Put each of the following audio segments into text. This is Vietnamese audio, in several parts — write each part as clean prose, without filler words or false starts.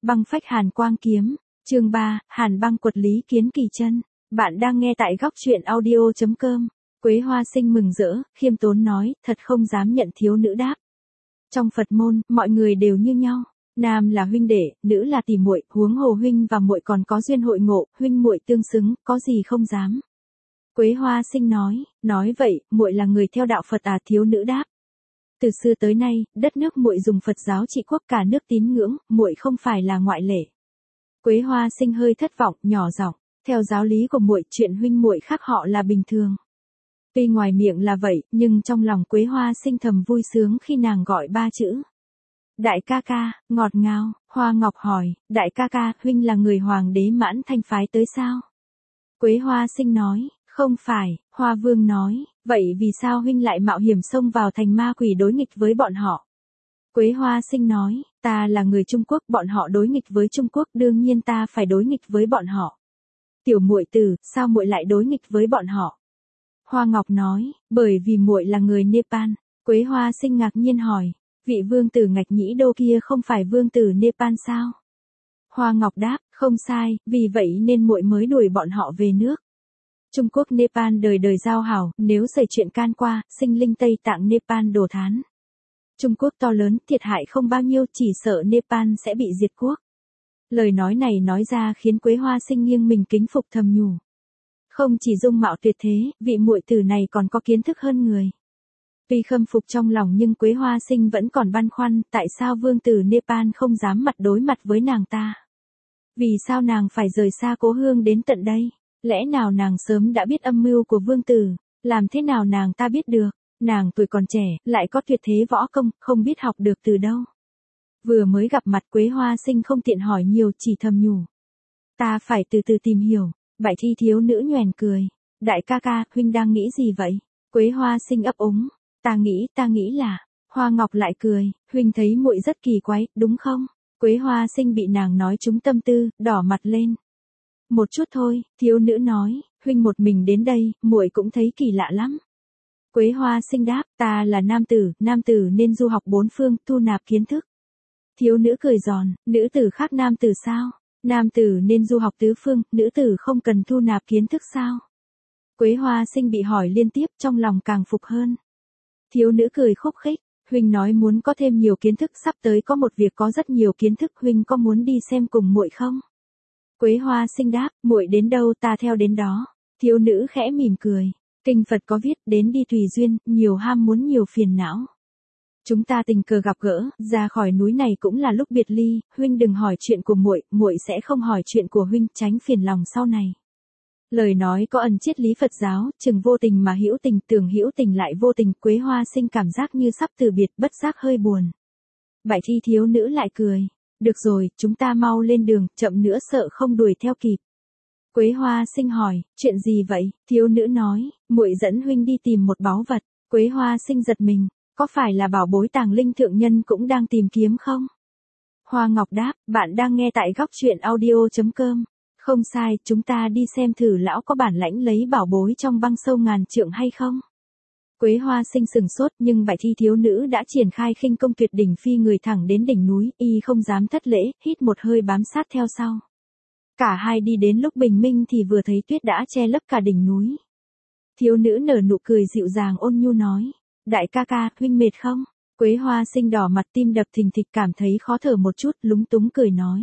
Băng phách hàn quang kiếm, chương 3, Hàn băng quật Lý Kiến Kỳ chân. Bạn đang nghe tại góc truyện audio.com. Quế Hoa Sinh mừng rỡ, khiêm tốn nói, thật không dám nhận thiếu nữ đáp. Trong Phật môn, mọi người đều như nhau. Nam là huynh đệ, nữ là tỷ muội, huống hồ huynh và muội còn có duyên hội ngộ, huynh muội tương xứng, có gì không dám. Quế Hoa Sinh nói vậy, muội là người theo đạo Phật à? Thiếu nữ đáp. Từ xưa tới nay, đất nước muội dùng Phật giáo trị quốc, cả nước tín ngưỡng, muội không phải là ngoại lệ. Quế Hoa Sinh hơi thất vọng, nhỏ giọng, theo giáo lý của muội, chuyện huynh muội khác họ là bình thường. Tuy ngoài miệng là vậy, nhưng trong lòng Quế Hoa Sinh thầm vui sướng khi nàng gọi ba chữ. Đại ca ca, ngọt ngào. Hoa Ngọc hỏi, đại ca ca, huynh là người hoàng đế Mãn Thanh phái tới sao? Quế Hoa Sinh nói, không phải. Hoa Vương nói, vậy vì sao huynh lại mạo hiểm xông vào thành ma quỷ đối nghịch với bọn họ? Quế Hoa Sinh nói, ta là người Trung Quốc, bọn họ đối nghịch với Trung Quốc, đương nhiên ta phải đối nghịch với bọn họ. Tiểu muội tử, sao muội lại đối nghịch với bọn họ? Hoa Ngọc nói, bởi vì muội là người Nepal. Quế Hoa Sinh ngạc nhiên hỏi, vị vương tử Ngạch Nhĩ Đô kia không phải vương tử Nepal sao? Hoa Ngọc đáp, không sai, vì vậy nên muội mới đuổi bọn họ về nước. Trung Quốc Nepal đời đời giao hảo, nếu xảy chuyện can qua, sinh linh Tây Tạng Nepal đổ thán. Trung Quốc to lớn, thiệt hại không bao nhiêu, chỉ sợ Nepal sẽ bị diệt quốc. Lời nói này nói ra khiến Quế Hoa Sinh nghiêng mình kính phục thầm nhủ. Không chỉ dung mạo tuyệt thế, vị muội tử này còn có kiến thức hơn người. Tuy khâm phục trong lòng nhưng Quế Hoa Sinh vẫn còn băn khoăn, tại sao vương tử Nepal không dám mặt đối mặt với nàng ta? Vì sao nàng phải rời xa cố hương đến tận đây? Lẽ nào nàng sớm đã biết âm mưu của vương tử? Làm thế nào nàng ta biết được? Nàng tuổi còn trẻ, lại có tuyệt thế võ công, không biết học được từ đâu. Vừa mới gặp mặt Quế Hoa Sinh không tiện hỏi nhiều, chỉ thầm nhủ. Ta phải từ từ tìm hiểu. Bại Thi thiếu nữ nhoẻn cười. Đại ca ca, huynh đang nghĩ gì vậy? Quế Hoa Sinh ấp úng. Ta nghĩ là. Hoa Ngọc lại cười, huynh thấy muội rất kỳ quái, đúng không? Quế Hoa Sinh bị nàng nói trúng tâm tư, đỏ mặt lên. Một chút thôi, thiếu nữ nói, huynh một mình đến đây, muội cũng thấy kỳ lạ lắm. Quế Hoa Sinh đáp, ta là nam tử nên du học bốn phương, thu nạp kiến thức. Thiếu nữ cười giòn, nữ tử khác nam tử sao? Nam tử nên du học tứ phương, nữ tử không cần thu nạp kiến thức sao? Quế Hoa Sinh bị hỏi liên tiếp, trong lòng càng phục hơn. Thiếu nữ cười khúc khích, huynh nói muốn có thêm nhiều kiến thức, sắp tới có một việc có rất nhiều kiến thức, huynh có muốn đi xem cùng muội không? Quế Hoa Sinh đáp, muội đến đâu ta theo đến đó. Thiếu nữ khẽ mỉm cười, kinh Phật có viết, đến đi tùy duyên, nhiều ham muốn nhiều phiền não. Chúng ta tình cờ gặp gỡ, ra khỏi núi này cũng là lúc biệt ly, huynh đừng hỏi chuyện của muội, muội sẽ không hỏi chuyện của huynh, tránh phiền lòng sau này. Lời nói có ẩn triết lý Phật giáo, chừng vô tình mà hữu tình, tưởng hữu tình lại vô tình. Quế Hoa Sinh cảm giác như sắp từ biệt, bất giác hơi buồn. Bại Thi thiếu nữ lại cười, được rồi, chúng ta mau lên đường, chậm nữa sợ không đuổi theo kịp. Quế Hoa Sinh hỏi, chuyện gì vậy? Thiếu nữ nói, muội dẫn huynh đi tìm một báu vật. Quế Hoa Sinh giật mình, có phải là bảo bối Tàng Linh thượng nhân cũng đang tìm kiếm không? Hoa Ngọc đáp, bạn đang nghe tại góc truyện audio.com. Không sai, chúng ta đi xem thử lão có bản lãnh lấy bảo bối trong băng sâu ngàn trượng hay không? Quế Hoa Sinh sừng sốt, nhưng Bại Thi thiếu nữ đã triển khai khinh công tuyệt đỉnh, phi người thẳng đến đỉnh núi, y không dám thất lễ, hít một hơi bám sát theo sau. Cả hai đi đến lúc bình minh thì vừa thấy tuyết đã che lấp cả đỉnh núi. Thiếu nữ nở nụ cười dịu dàng ôn nhu nói, đại ca ca, huynh mệt không? Quế Hoa Sinh đỏ mặt, tim đập thình thịch, cảm thấy khó thở một chút, lúng túng cười nói.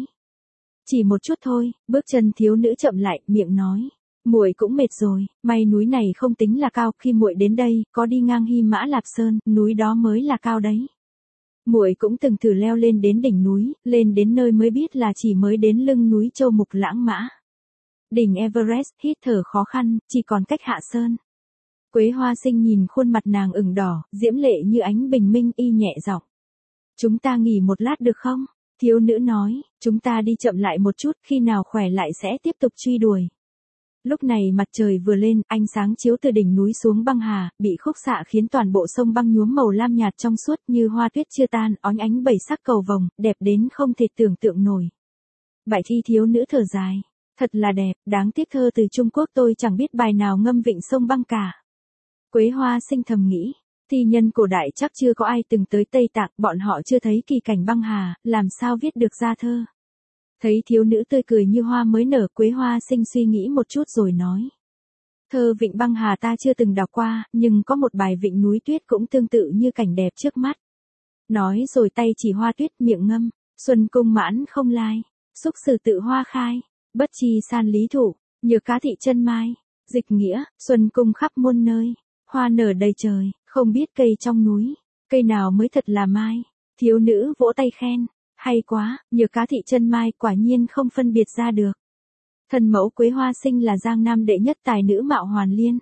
Chỉ một chút thôi. Bước chân thiếu nữ chậm lại, miệng nói, muội cũng mệt rồi, may núi này không tính là cao, khi muội đến đây, có đi ngang Hy Mã Lạp Sơn, núi đó mới là cao đấy. Muội cũng từng thử leo lên đến đỉnh núi, lên đến nơi mới biết là chỉ mới đến lưng núi Châu Mục Lãng Mã. Đỉnh Everest, hít thở khó khăn, chỉ còn cách hạ sơn. Quế Hoa Sinh nhìn khuôn mặt nàng ửng đỏ, diễm lệ như ánh bình minh, y nhẹ giọng. Chúng ta nghỉ một lát được không? Thiếu nữ nói, chúng ta đi chậm lại một chút, khi nào khỏe lại sẽ tiếp tục truy đuổi. Lúc này mặt trời vừa lên, ánh sáng chiếu từ đỉnh núi xuống băng hà, bị khúc xạ khiến toàn bộ sông băng nhuốm màu lam nhạt trong suốt như hoa tuyết chưa tan, óng ánh bảy sắc cầu vồng, đẹp đến không thể tưởng tượng nổi. Bại Thi thiếu nữ thở dài, thật là đẹp, đáng tiếc thơ từ Trung Quốc tôi chẳng biết bài nào ngâm vịnh sông băng cả. Quế Hoa Sinh thầm nghĩ, thi nhân cổ đại chắc chưa có ai từng tới Tây Tạng, bọn họ chưa thấy kỳ cảnh băng hà, làm sao viết được ra thơ. Thấy thiếu nữ tươi cười như hoa mới nở, Quế Hoa Sinh suy nghĩ một chút rồi nói. Thơ Vịnh Băng Hà ta chưa từng đọc qua, nhưng có một bài Vịnh Núi Tuyết cũng tương tự như cảnh đẹp trước mắt. Nói rồi tay chỉ hoa tuyết miệng ngâm, xuân cung mãn không lai, xúc sử tự hoa khai, bất chi san lý thụ, nhược cá thị chân mai, dịch nghĩa, xuân cung khắp muôn nơi, hoa nở đầy trời, không biết cây trong núi, cây nào mới thật là mai, thiếu nữ vỗ tay khen, hay quá, nhược cá thị chân mai quả nhiên không phân biệt ra được. Thần mẫu Quế Hoa Sinh là Giang Nam đệ nhất tài nữ Mạo Hoàn Liên.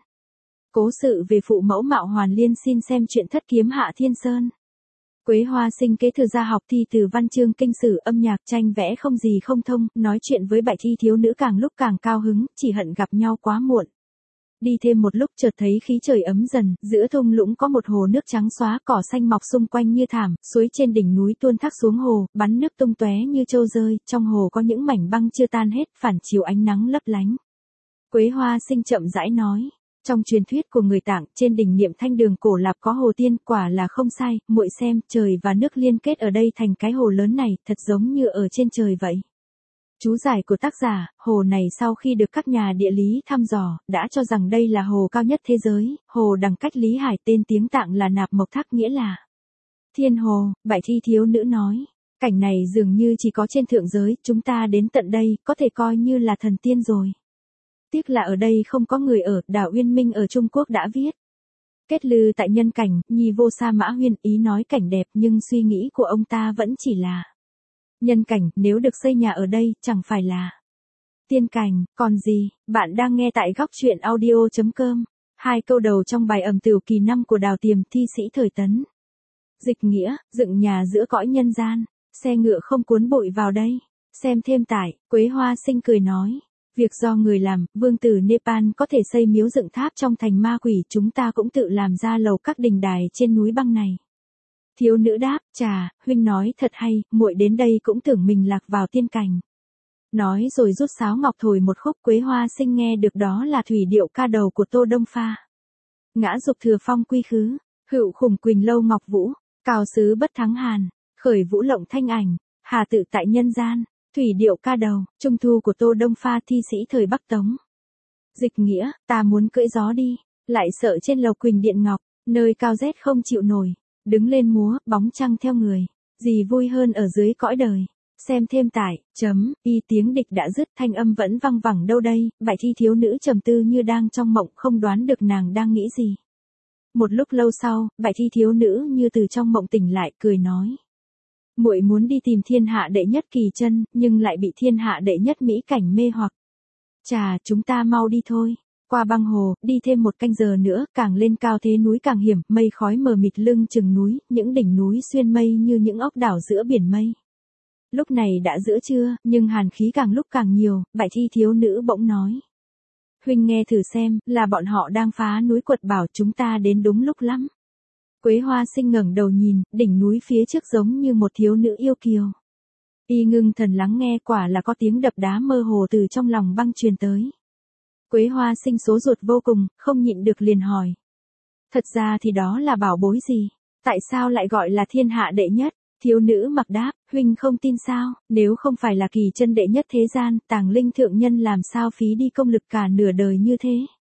Cố sự về phụ mẫu Mạo Hoàn Liên xin xem truyện Thất Kiếm Hạ Thiên Sơn. Quế Hoa Sinh kế thừa gia học thi từ văn chương kinh sử âm nhạc tranh vẽ không gì không thông, nói chuyện với bại thi thiếu nữ càng lúc càng cao hứng, chỉ hận gặp nhau quá muộn. Đi thêm một lúc chợt thấy khí trời ấm dần, giữa thung lũng có một hồ nước trắng xóa, cỏ xanh mọc xung quanh như thảm, suối trên đỉnh núi tuôn thác xuống hồ, bắn nước tung tóe như trâu rơi, trong hồ có những mảnh băng chưa tan hết, phản chiếu ánh nắng lấp lánh. Quế Hoa Sinh chậm rãi nói, trong truyền thuyết của người Tạng, trên đỉnh Niệm Thanh Đường cổ lạp có hồ tiên, quả là không sai, muội xem, trời và nước liên kết ở đây thành cái hồ lớn này, thật giống như ở trên trời vậy. Chú giải của tác giả, hồ này sau khi được các nhà địa lý thăm dò, đã cho rằng đây là hồ cao nhất thế giới, hồ đằng cách Lý Hải, tên tiếng Tạng là Nạp Mộc Thác, nghĩa là Thiên Hồ. Bại thi thiếu nữ nói, cảnh này dường như chỉ có trên thượng giới, chúng ta đến tận đây, có thể coi như là thần tiên rồi. Tiếc là ở đây không có người ở, Đào Uyên Minh ở Trung Quốc đã viết. Kết lư tại nhân cảnh, nhi vô sa mã huyên, ý nói cảnh đẹp nhưng suy nghĩ của ông ta vẫn chỉ là nhân cảnh, nếu được xây nhà ở đây, chẳng phải là tiên cảnh, còn gì. Bạn đang nghe tại góc truyện audio.com. Hai câu đầu trong bài Ẩm Tửu Kỳ 5 của Đào Tiềm, thi sĩ thời Tấn. Dịch nghĩa, dựng nhà giữa cõi nhân gian, xe ngựa không cuốn bụi vào đây. Xem thêm tại, Quế Hoa Sinh cười nói. Việc do người làm, vương tử Nepal có thể xây miếu dựng tháp trong thành ma quỷ, chúng ta cũng tự làm ra lầu các đình đài trên núi băng này. Thiếu nữ đáp, chà, huynh nói thật hay, muội đến đây cũng tưởng mình lạc vào tiên cảnh. Nói rồi rút sáo ngọc thổi một khúc. Quế Hoa Sinh nghe được đó là thủy điệu ca đầu của Tô Đông Pha. Ngã dục thừa phong quy khứ, hữu khủng quỳnh lâu ngọc vũ, cao sứ bất thắng hàn, khởi vũ lộng thanh ảnh, hà tự tại nhân gian. Thủy điệu ca đầu, trung thu của Tô Đông Pha, thi sĩ thời Bắc Tống. Dịch nghĩa, ta muốn cưỡi gió đi, lại sợ trên lầu quỳnh điện ngọc, nơi cao rét không chịu nổi, đứng lên múa, bóng trăng theo người, gì vui hơn ở dưới cõi đời. Xem thêm tại, y tiếng địch đã dứt, thanh âm vẫn văng vẳng đâu đây, bại thi thiếu nữ trầm tư như đang trong mộng, không đoán được nàng đang nghĩ gì. Một lúc lâu sau, bại thi thiếu nữ như từ trong mộng tỉnh lại, cười nói. Muội muốn đi tìm thiên hạ đệ nhất kỳ chân, nhưng lại bị thiên hạ đệ nhất mỹ cảnh mê hoặc. Chà, chúng ta mau đi thôi. Qua băng hồ, đi thêm một canh giờ nữa, càng lên cao thế núi càng hiểm, mây khói mờ mịt lưng chừng núi, những đỉnh núi xuyên mây như những ốc đảo giữa biển mây. Lúc này đã giữa trưa, nhưng hàn khí càng lúc càng nhiều, bại thi thiếu nữ bỗng nói. Huynh nghe thử xem, là bọn họ đang phá núi quật bảo, chúng ta đến đúng lúc lắm. Quế Hoa Sinh ngẩng đầu nhìn, đỉnh núi phía trước giống như một thiếu nữ yêu kiều. Y ngưng thần lắng nghe, quả là có tiếng đập đá mơ hồ từ trong lòng băng truyền tới. Quế Hoa Sinh sốt ruột vô cùng, không nhịn được liền hỏi. Thật ra thì đó là bảo bối gì? Tại sao lại gọi là thiên hạ đệ nhất? Thiếu nữ mặc đáp, huynh không tin sao, nếu không phải là kỳ chân đệ nhất thế gian, Tàng Linh thượng nhân làm sao phí đi công lực cả nửa đời như thế?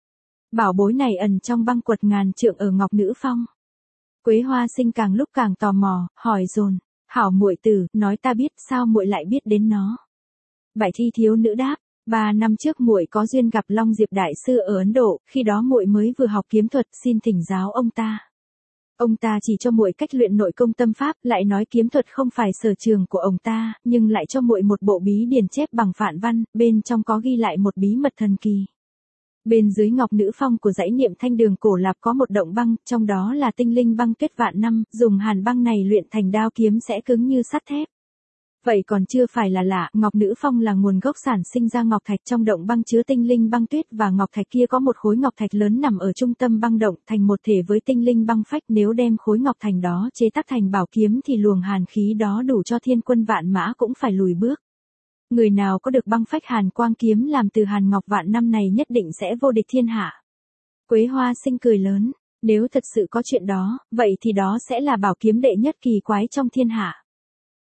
Bảo bối này ẩn trong băng quật ngàn trượng ở Ngọc Nữ Phong. Quế Hoa Sinh càng lúc càng tò mò, hỏi dồn, hảo muội tử, nói ta biết, sao muội lại biết đến nó? Bại thi thiếu nữ đáp, 3 năm trước muội có duyên gặp Long Diệp đại sư ở Ấn Độ, khi đó muội mới vừa học kiếm thuật, xin thỉnh giáo ông ta. Ông ta chỉ cho muội cách luyện nội công tâm pháp, lại nói kiếm thuật không phải sở trường của ông ta, nhưng lại cho muội một bộ bí điển chép bằng phạn văn, bên trong có ghi lại một bí mật thần kỳ. Bên dưới Ngọc Nữ Phong của dãy Niệm Thanh Đường cổ lạp có một động băng, trong đó là tinh linh băng tuyết vạn năm, dùng hàn băng này luyện thành đao kiếm sẽ cứng như sắt thép. Vậy còn chưa phải là lạ, Ngọc Nữ Phong là nguồn gốc sản sinh ra ngọc thạch, trong động băng chứa tinh linh băng tuyết và ngọc thạch kia có một khối ngọc thạch lớn nằm ở trung tâm băng động, thành một thể với tinh linh băng phách, nếu đem khối ngọc thành đó chế tác thành bảo kiếm thì luồng hàn khí đó đủ cho thiên quân vạn mã cũng phải lùi bước. Người nào có được băng phách hàn quang kiếm làm từ hàn ngọc vạn năm này nhất định sẽ vô địch thiên hạ. Quế Hoa Sinh cười lớn, nếu thật sự có chuyện đó, vậy thì đó sẽ là bảo kiếm đệ nhất kỳ quái trong thiên hạ.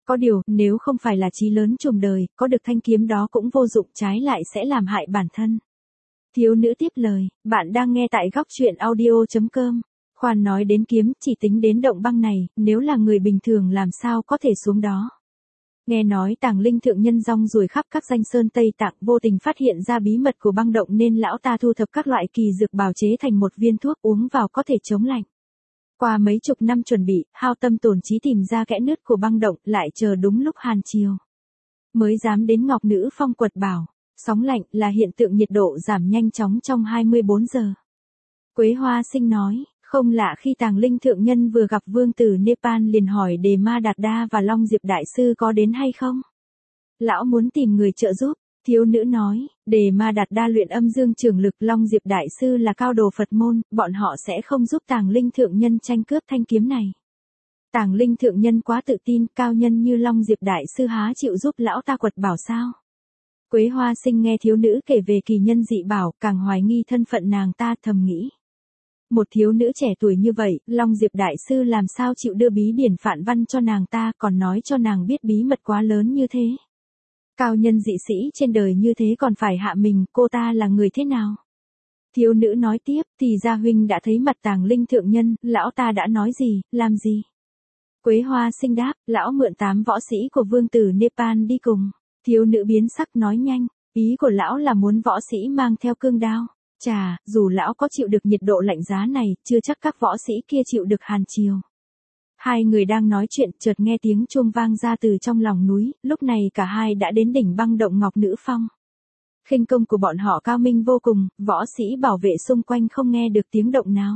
Có điều, nếu không phải là chí lớn trùm đời, có được thanh kiếm đó cũng vô dụng, trái lại sẽ làm hại bản thân. Thiếu nữ tiếp lời, bạn đang nghe tại góc truyện audio.com. Khoan nói đến kiếm, chỉ tính đến động băng này, nếu là người bình thường làm sao có thể xuống đó. Nghe nói Tàng Linh thượng nhân rong ruổi khắp các danh sơn Tây Tạng, vô tình phát hiện ra bí mật của băng động nên lão ta thu thập các loại kỳ dược bào chế thành một viên thuốc uống vào có thể chống lạnh. Qua mấy chục năm chuẩn bị, hao tâm tổn trí tìm ra kẽ nứt của băng động, lại chờ đúng lúc hàn chiều mới dám đến Ngọc Nữ Phong quật bảo. Sóng lạnh là hiện tượng nhiệt độ giảm nhanh chóng trong 24 giờ. Quế Hoa Sinh nói, không lạ khi Tàng Linh thượng nhân vừa gặp vương tử Nepal liền hỏi Đề Ma Đạt Đa và Long Diệp đại sư có đến hay không. Lão muốn tìm người trợ giúp. Thiếu nữ nói, Đề Ma Đạt Đa luyện âm dương trường lực, Long Diệp đại sư là cao đồ Phật môn, bọn họ sẽ không giúp Tàng Linh thượng nhân tranh cướp thanh kiếm này. Tàng Linh thượng nhân quá tự tin, cao nhân như Long Diệp đại sư há chịu giúp lão ta quật bảo sao? Quế Hoa Sinh nghe thiếu nữ kể về kỳ nhân dị bảo, càng hoài nghi thân phận nàng ta, thầm nghĩ. Một thiếu nữ trẻ tuổi như vậy, Long Diệp đại sư làm sao chịu đưa bí điển phạn văn cho nàng ta, còn nói cho nàng biết bí mật quá lớn như thế. Cao nhân dị sĩ trên đời như thế còn phải hạ mình, cô ta là người thế nào? Thiếu nữ nói tiếp, thì gia huynh đã thấy mặt Tàng Linh thượng nhân, lão ta đã nói gì, làm gì? Quế Hoa Sinh đáp, lão mượn 8 võ sĩ của vương tử Nepal đi cùng. Thiếu nữ biến sắc nói nhanh, ý của lão là muốn võ sĩ mang theo cương đao. Chà, dù lão có chịu được nhiệt độ lạnh giá này, chưa chắc các võ sĩ kia chịu được hàn chiều. Hai người đang nói chuyện, chợt nghe tiếng chuông vang ra từ trong lòng núi, lúc này cả hai đã đến đỉnh băng động Ngọc Nữ Phong. Khinh công của bọn họ cao minh vô cùng, võ sĩ bảo vệ xung quanh không nghe được tiếng động nào.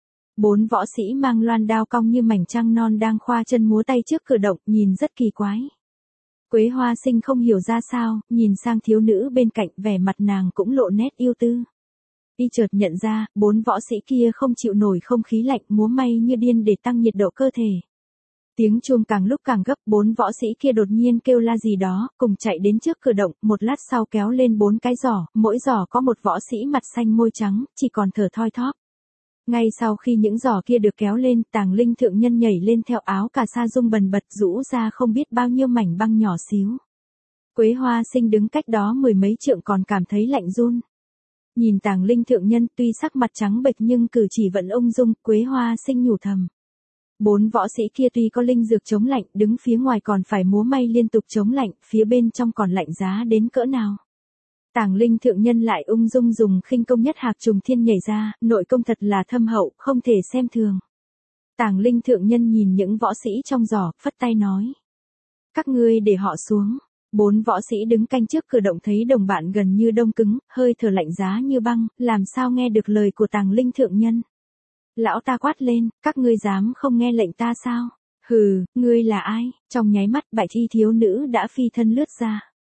4 võ sĩ mang loan đao cong như mảnh trăng non đang khoa chân múa tay trước cửa động, nhìn rất kỳ quái. Quế Hoa Sinh không hiểu ra sao, nhìn sang thiếu nữ bên cạnh, vẻ mặt nàng cũng lộ nét yêu tư. Y chợt nhận ra, 4 võ sĩ kia không chịu nổi không khí lạnh, múa may như điên để tăng nhiệt độ cơ thể. Tiếng chuông càng lúc càng gấp, 4 võ sĩ kia đột nhiên kêu la gì đó, cùng chạy đến trước cửa động, một lát sau kéo lên 4 cái giỏ, mỗi giỏ có một võ sĩ mặt xanh môi trắng, chỉ còn thở thoi thóp. Ngay sau khi những giỏ kia được kéo lên, Tàng Linh thượng nhân nhảy lên theo áo cà sa rung bần bật, rũ ra không biết bao nhiêu mảnh băng nhỏ xíu. Quế Hoa Sinh đứng cách đó 10 mấy trượng còn cảm thấy lạnh run. Nhìn Tàng Linh thượng nhân tuy sắc mặt trắng bệch nhưng cử chỉ vẫn ung dung, Quế Hoa Sinh nhủ thầm. 4 võ sĩ kia tuy có linh dược chống lạnh, đứng phía ngoài còn phải múa may liên tục chống lạnh, phía bên trong còn lạnh giá đến cỡ nào. Tàng Linh thượng nhân lại ung dung dùng khinh công nhất hạc trùng thiên nhảy ra, nội công thật là thâm hậu, không thể xem thường. Tàng Linh thượng nhân nhìn những võ sĩ trong giỏ, phất tay nói. Các ngươi để họ xuống. 4 võ sĩ đứng canh trước cửa động thấy đồng bạn gần như đông cứng, hơi thở lạnh giá như băng, làm sao nghe được lời của Tàng Linh thượng nhân. Lão ta quát lên, các ngươi dám không nghe lệnh ta sao? Hừ, ngươi là ai? Trong nháy mắt bại thi thiếu nữ đã phi thân lướt ra.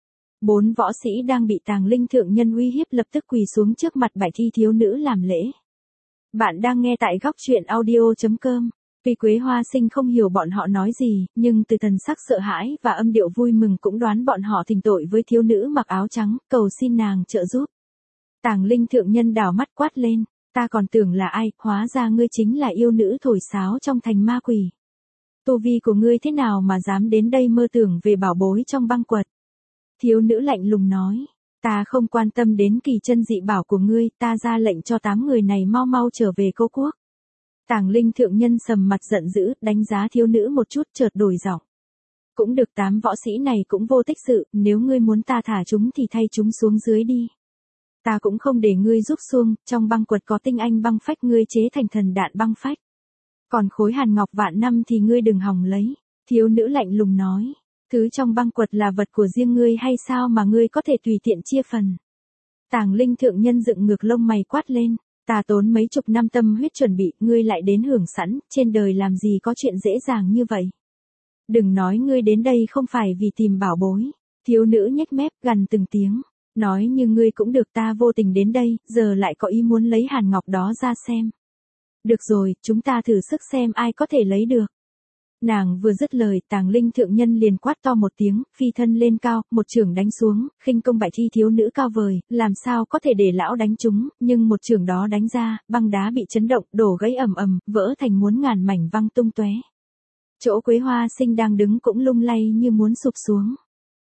4 võ sĩ đang bị Tàng Linh thượng nhân uy hiếp lập tức quỳ xuống trước mặt bại thi thiếu nữ làm lễ. Bạn đang nghe tại góc truyện audio.com. Vì Quế Hoa Sinh không hiểu bọn họ nói gì, nhưng từ thần sắc sợ hãi và âm điệu vui mừng cũng đoán bọn họ thỉnh tội với thiếu nữ mặc áo trắng, cầu xin nàng trợ giúp. Tàng Linh thượng nhân đảo mắt quát lên, ta còn tưởng là ai, hóa ra ngươi chính là yêu nữ thổi sáo trong thành ma quỷ. Tu vi của ngươi thế nào mà dám đến đây mơ tưởng về bảo bối trong băng quật? Thiếu nữ lạnh lùng nói, ta không quan tâm đến kỳ chân dị bảo của ngươi, ta ra lệnh cho 8 người này mau mau trở về Cô Quốc. Tàng Linh thượng nhân sầm mặt giận dữ, đánh giá thiếu nữ một chút chợt đổi giọng. Cũng được, 8 võ sĩ này cũng vô tích sự, nếu ngươi muốn ta thả chúng thì thay chúng xuống dưới đi. Ta cũng không để ngươi giúp xuông, trong băng quật có tinh anh băng phách ngươi chế thành thần đạn băng phách. Còn khối hàn ngọc vạn năm thì ngươi đừng hòng lấy. Thiếu nữ lạnh lùng nói, thứ trong băng quật là vật của riêng ngươi hay sao mà ngươi có thể tùy tiện chia phần. Tàng Linh thượng nhân dựng ngược lông mày quát lên. Ta tốn mấy chục năm tâm huyết chuẩn bị, ngươi lại đến hưởng sẵn, trên đời làm gì có chuyện dễ dàng như vậy. Đừng nói ngươi đến đây không phải vì tìm bảo bối. Thiếu nữ nhếch mép gằn từng tiếng. Nói như ngươi cũng được, ta vô tình đến đây, giờ lại có ý muốn lấy hàn ngọc đó ra xem. Được rồi, chúng ta thử sức xem ai có thể lấy được. Nàng vừa dứt lời, Tàng Linh thượng nhân liền quát to một tiếng, phi thân lên cao, một chưởng đánh xuống, khinh công bại thi thiếu nữ cao vời, làm sao có thể để lão đánh trúng, nhưng một chưởng đó đánh ra, băng đá bị chấn động, đổ gãy ầm ầm, vỡ thành muôn ngàn mảnh văng tung tóe. Chỗ Quế Hoa Sinh đang đứng cũng lung lay như muốn sụp xuống.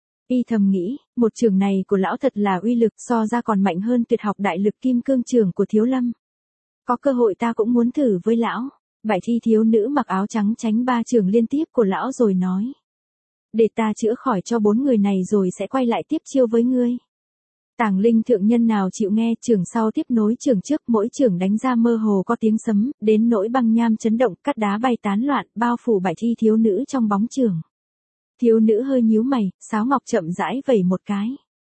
Y thầm nghĩ, một chưởng này của lão thật là uy lực, so ra còn mạnh hơn tuyệt học đại lực kim cương chưởng của Thiếu Lâm. Có cơ hội ta cũng muốn thử với lão. Bại thi thiếu nữ mặc áo trắng tránh 3 chưởng liên tiếp của lão rồi nói. Để ta chữa khỏi cho 4 người này rồi sẽ quay lại tiếp chiêu với ngươi. Tàng Linh thượng nhân nào chịu nghe, chưởng sau tiếp nối chưởng trước, mỗi chưởng đánh ra mơ hồ có tiếng sấm, đến nỗi băng nham chấn động, cát đá bay tán loạn, bao phủ bại thi thiếu nữ trong bóng chưởng. Thiếu nữ hơi nhíu mày, sáo ngọc chậm rãi vẩy một cái.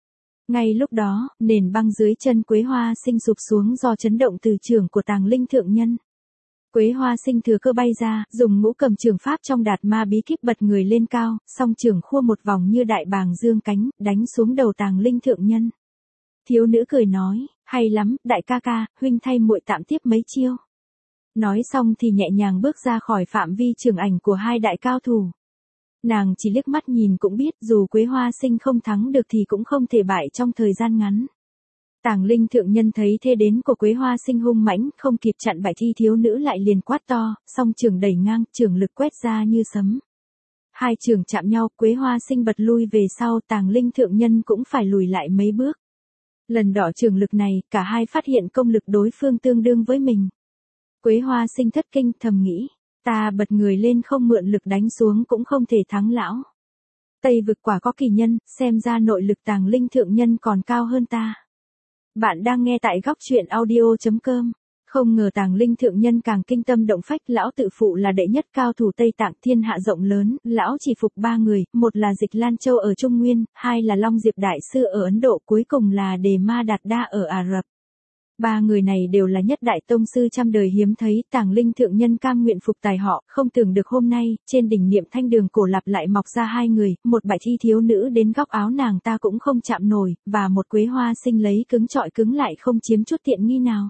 Ngay lúc đó, nền băng dưới chân Quế Hoa Sinh sụp xuống do chấn động từ chưởng của Tàng Linh thượng nhân. Quế Hoa Sinh thừa cơ bay ra, dùng ngũ cầm chưởng pháp trong Đạt Ma bí kíp bật người lên cao, song chưởng khua một vòng như đại bàng dương cánh, đánh xuống đầu Tàng Linh thượng nhân. Thiếu nữ cười nói, hay lắm, đại ca ca, huynh thay muội tạm tiếp mấy chiêu. Nói xong thì nhẹ nhàng bước ra khỏi phạm vi chưởng ảnh của hai đại cao thủ. Nàng chỉ liếc mắt nhìn cũng biết dù Quế Hoa Sinh không thắng được thì cũng không thể bại trong thời gian ngắn. Tàng Linh thượng nhân thấy thế đến của Quế Hoa Sinh hung mãnh, không kịp chặn bại thi thiếu nữ lại liền quát to, song chưởng đẩy ngang, chưởng lực quét ra như sấm. Hai chưởng chạm nhau, Quế Hoa Sinh bật lui về sau, Tàng Linh thượng nhân cũng phải lùi lại mấy bước. Lần đỏ chưởng lực này, cả hai phát hiện công lực đối phương tương đương với mình. Quế Hoa Sinh thất kinh thầm nghĩ, ta bật người lên không mượn lực đánh xuống cũng không thể thắng lão. Tây vực quả có kỳ nhân, xem ra nội lực Tàng Linh thượng nhân còn cao hơn ta. Bạn đang nghe tại góc truyện audio.com. Không ngờ Tàng Linh thượng nhân càng kinh tâm động phách, lão tự phụ là đệ nhất cao thủ Tây Tạng, thiên hạ rộng lớn, lão chỉ phục 3 người, một là Dịch Lan Châu ở Trung Nguyên, hai là Long Diệp Đại Sư ở Ấn Độ, cuối cùng là Đề Ma Đạt Đa ở Ả Rập. 3 người này đều là nhất đại tông sư trăm đời hiếm thấy, Tàng Linh thượng nhân cam nguyện phục tài họ, không tưởng được hôm nay, trên đỉnh Niệm Thanh Đường cổ lạp lại mọc ra 2 người, một bại thi thiếu nữ đến góc áo nàng ta cũng không chạm nổi, và một Quế Hoa Sinh lấy cứng trọi cứng lại không chiếm chút tiện nghi nào.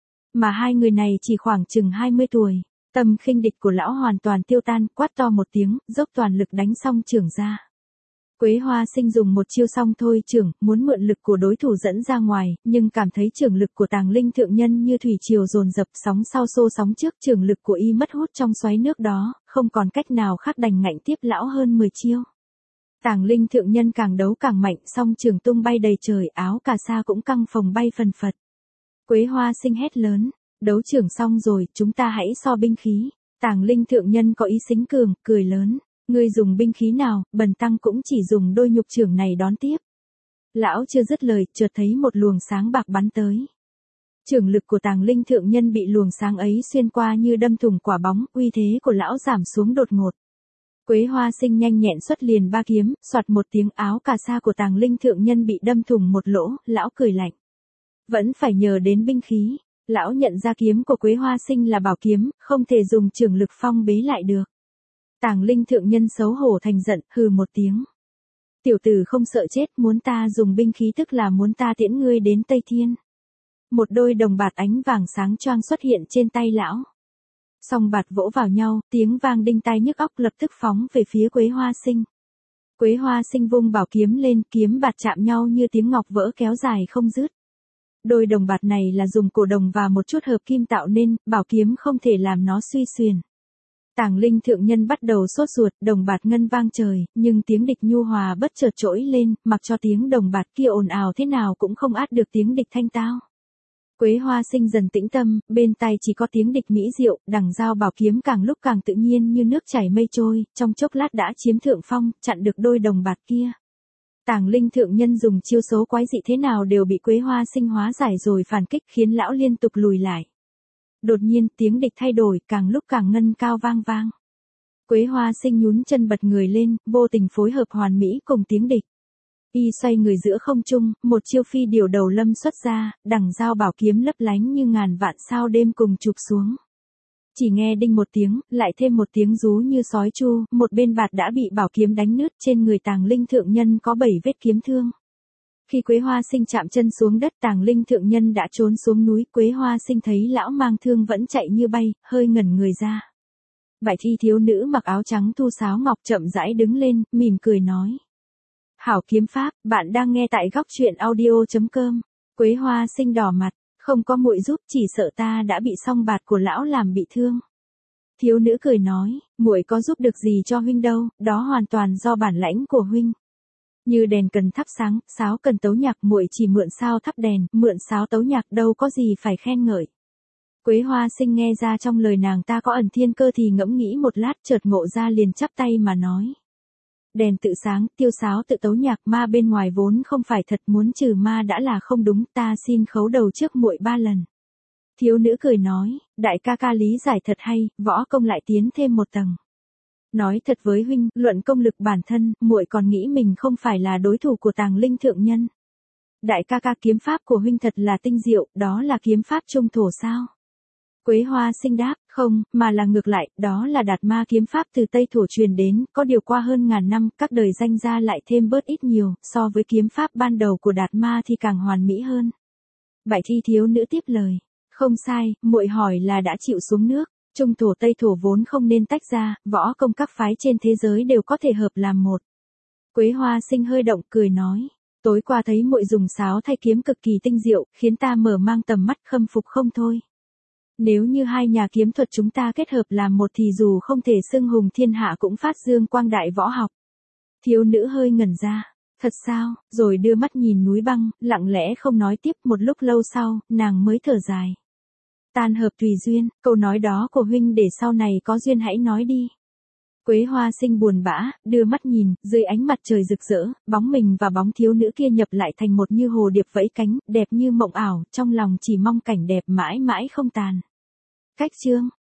Mà 2 người này chỉ khoảng chừng 20 tuổi, tâm khinh địch của lão hoàn toàn tiêu tan, quát to một tiếng, dốc toàn lực đánh xong chưởng ra. Quế Hoa Sinh dùng một chiêu xong thôi chưởng, muốn mượn lực của đối thủ dẫn ra ngoài, nhưng cảm thấy chưởng lực của Tàng Linh thượng nhân như thủy triều dồn dập, sóng sau xô sóng trước, chưởng lực của y mất hút trong xoáy nước đó, không còn cách nào khác đành ngạnh tiếp lão hơn 10 chiêu. Tàng Linh thượng nhân càng đấu càng mạnh, song chưởng tung bay đầy trời, áo cà sa cũng căng phồng bay phần phật. Quế Hoa Sinh hét lớn, đấu chưởng xong rồi, chúng ta hãy so binh khí. Tàng Linh thượng nhân có ý xính cường, cười lớn. Ngươi dùng binh khí nào, bần tăng cũng chỉ dùng đôi nhục chưởng này đón tiếp. Lão chưa dứt lời, chợt thấy một luồng sáng bạc bắn tới. Chưởng lực của Tàng Linh thượng nhân bị luồng sáng ấy xuyên qua như đâm thủng quả bóng, uy thế của lão giảm xuống đột ngột. Quế Hoa Sinh nhanh nhẹn xuất liền 3 kiếm, soạt một tiếng, áo cà sa của Tàng Linh thượng nhân bị đâm thủng một lỗ, lão cười lạnh. Vẫn phải nhờ đến binh khí. Lão nhận ra kiếm của Quế Hoa Sinh là bảo kiếm, không thể dùng chưởng lực phong bế lại được. Tàng Linh thượng nhân xấu hổ thành giận, hừ một tiếng. Tiểu tử không sợ chết, muốn ta dùng binh khí tức là muốn ta tiễn ngươi đến Tây Thiên. Một đôi đồng bạt ánh vàng sáng choang xuất hiện trên tay lão. Song bạt vỗ vào nhau, tiếng vang đinh tai nhức óc, lập tức phóng về phía Quế Hoa Sinh. Quế Hoa Sinh vung bảo kiếm lên, kiếm bạt chạm nhau như tiếng ngọc vỡ kéo dài không dứt. Đôi đồng bạt này là dùng cổ đồng và một chút hợp kim tạo nên, bảo kiếm không thể làm nó suy xuyển. Tàng Linh thượng nhân bắt đầu sốt ruột, đồng bạt ngân vang trời, nhưng tiếng địch nhu hòa bất chợt trỗi lên, mặc cho tiếng đồng bạt kia ồn ào thế nào cũng không át được tiếng địch thanh tao. Quế Hoa Sinh dần tĩnh tâm, bên tai chỉ có tiếng địch mỹ diệu, đằng dao bảo kiếm càng lúc càng tự nhiên như nước chảy mây trôi, trong chốc lát đã chiếm thượng phong, chặn được đôi đồng bạt kia. Tàng Linh thượng nhân dùng chiêu số quái dị thế nào đều bị Quế Hoa Sinh hóa giải rồi phản kích, khiến lão liên tục lùi lại. Đột nhiên tiếng địch thay đổi, càng lúc càng ngân cao vang vang. Quế Hoa Sinh nhún chân bật người lên, vô tình phối hợp hoàn mỹ cùng tiếng địch. Y xoay người giữa không trung, một chiêu phi điều đầu lâm xuất ra, đằng dao bảo kiếm lấp lánh như ngàn vạn sao đêm cùng chụp xuống. Chỉ nghe đinh một tiếng, lại thêm một tiếng rú như sói chu, một bên bạt đã bị bảo kiếm đánh nứt, trên người Tàng Linh thượng nhân có 7 vết kiếm thương. Khi Quế Hoa Sinh chạm chân xuống đất, Tàng Linh thượng nhân đã trốn xuống núi, Quế Hoa Sinh thấy lão mang thương vẫn chạy như bay, hơi ngẩn người ra. Bại thi thiếu nữ mặc áo trắng thu sáo ngọc chậm rãi đứng lên, mỉm cười nói. Hảo kiếm pháp, bạn đang nghe tại góc truyện audio.com. Quế Hoa Sinh đỏ mặt, không có muội giúp, chỉ sợ ta đã bị song bạt của lão làm bị thương. Thiếu nữ cười nói, muội có giúp được gì cho huynh đâu, đó hoàn toàn do bản lãnh của huynh. Như đèn cần thắp sáng, sáo cần tấu nhạc, muội chỉ mượn sao thắp đèn, mượn sáo tấu nhạc, đâu có gì phải khen ngợi. Quế Hoa Sinh nghe ra trong lời nàng ta có ẩn thiên cơ thì ngẫm nghĩ một lát, chợt ngộ ra liền chắp tay mà nói. Đèn tự sáng, tiêu sáo tự tấu nhạc, ma bên ngoài vốn không phải thật, muốn trừ ma đã là không đúng, ta xin khấu đầu trước muội 3 lần. Thiếu nữ cười nói, đại ca ca lý giải thật hay, võ công lại tiến thêm một tầng. Nói thật với huynh, luận công lực bản thân, muội còn nghĩ mình không phải là đối thủ của Tàng Linh thượng nhân. Đại ca ca, kiếm pháp của huynh thật là tinh diệu, đó là kiếm pháp trung thổ sao? Quế Hoa Sinh đáp, không, mà là ngược lại, đó là Đạt Ma kiếm pháp từ Tây thổ truyền đến, có điều qua hơn ngàn năm, các đời danh gia lại thêm bớt ít nhiều, so với kiếm pháp ban đầu của Đạt Ma thì càng hoàn mỹ hơn. Bại Thi thiếu nữ tiếp lời, không sai, muội hỏi là đã chịu xuống nước, trung thổ Tây thổ vốn không nên tách ra, võ công các phái trên thế giới đều có thể hợp làm một. Quế Hoa Sinh hơi động cười nói, tối qua thấy muội dùng sáo thay kiếm cực kỳ tinh diệu, khiến ta mở mang tầm mắt khâm phục không thôi. Nếu như hai nhà kiếm thuật chúng ta kết hợp làm một thì dù không thể xưng hùng thiên hạ cũng phát dương quang đại võ học. Thiếu nữ hơi ngẩn ra, thật sao, rồi đưa mắt nhìn núi băng, lặng lẽ không nói tiếp. Một lúc lâu sau, nàng mới thở dài. Tan hợp tùy duyên, câu nói đó của huynh để sau này có duyên hãy nói đi. Quế Hoa Sinh buồn bã, đưa mắt nhìn, dưới ánh mặt trời rực rỡ, bóng mình và bóng thiếu nữ kia nhập lại thành một như hồ điệp vẫy cánh, đẹp như mộng ảo, trong lòng chỉ mong cảnh đẹp mãi mãi không tàn. Cách chương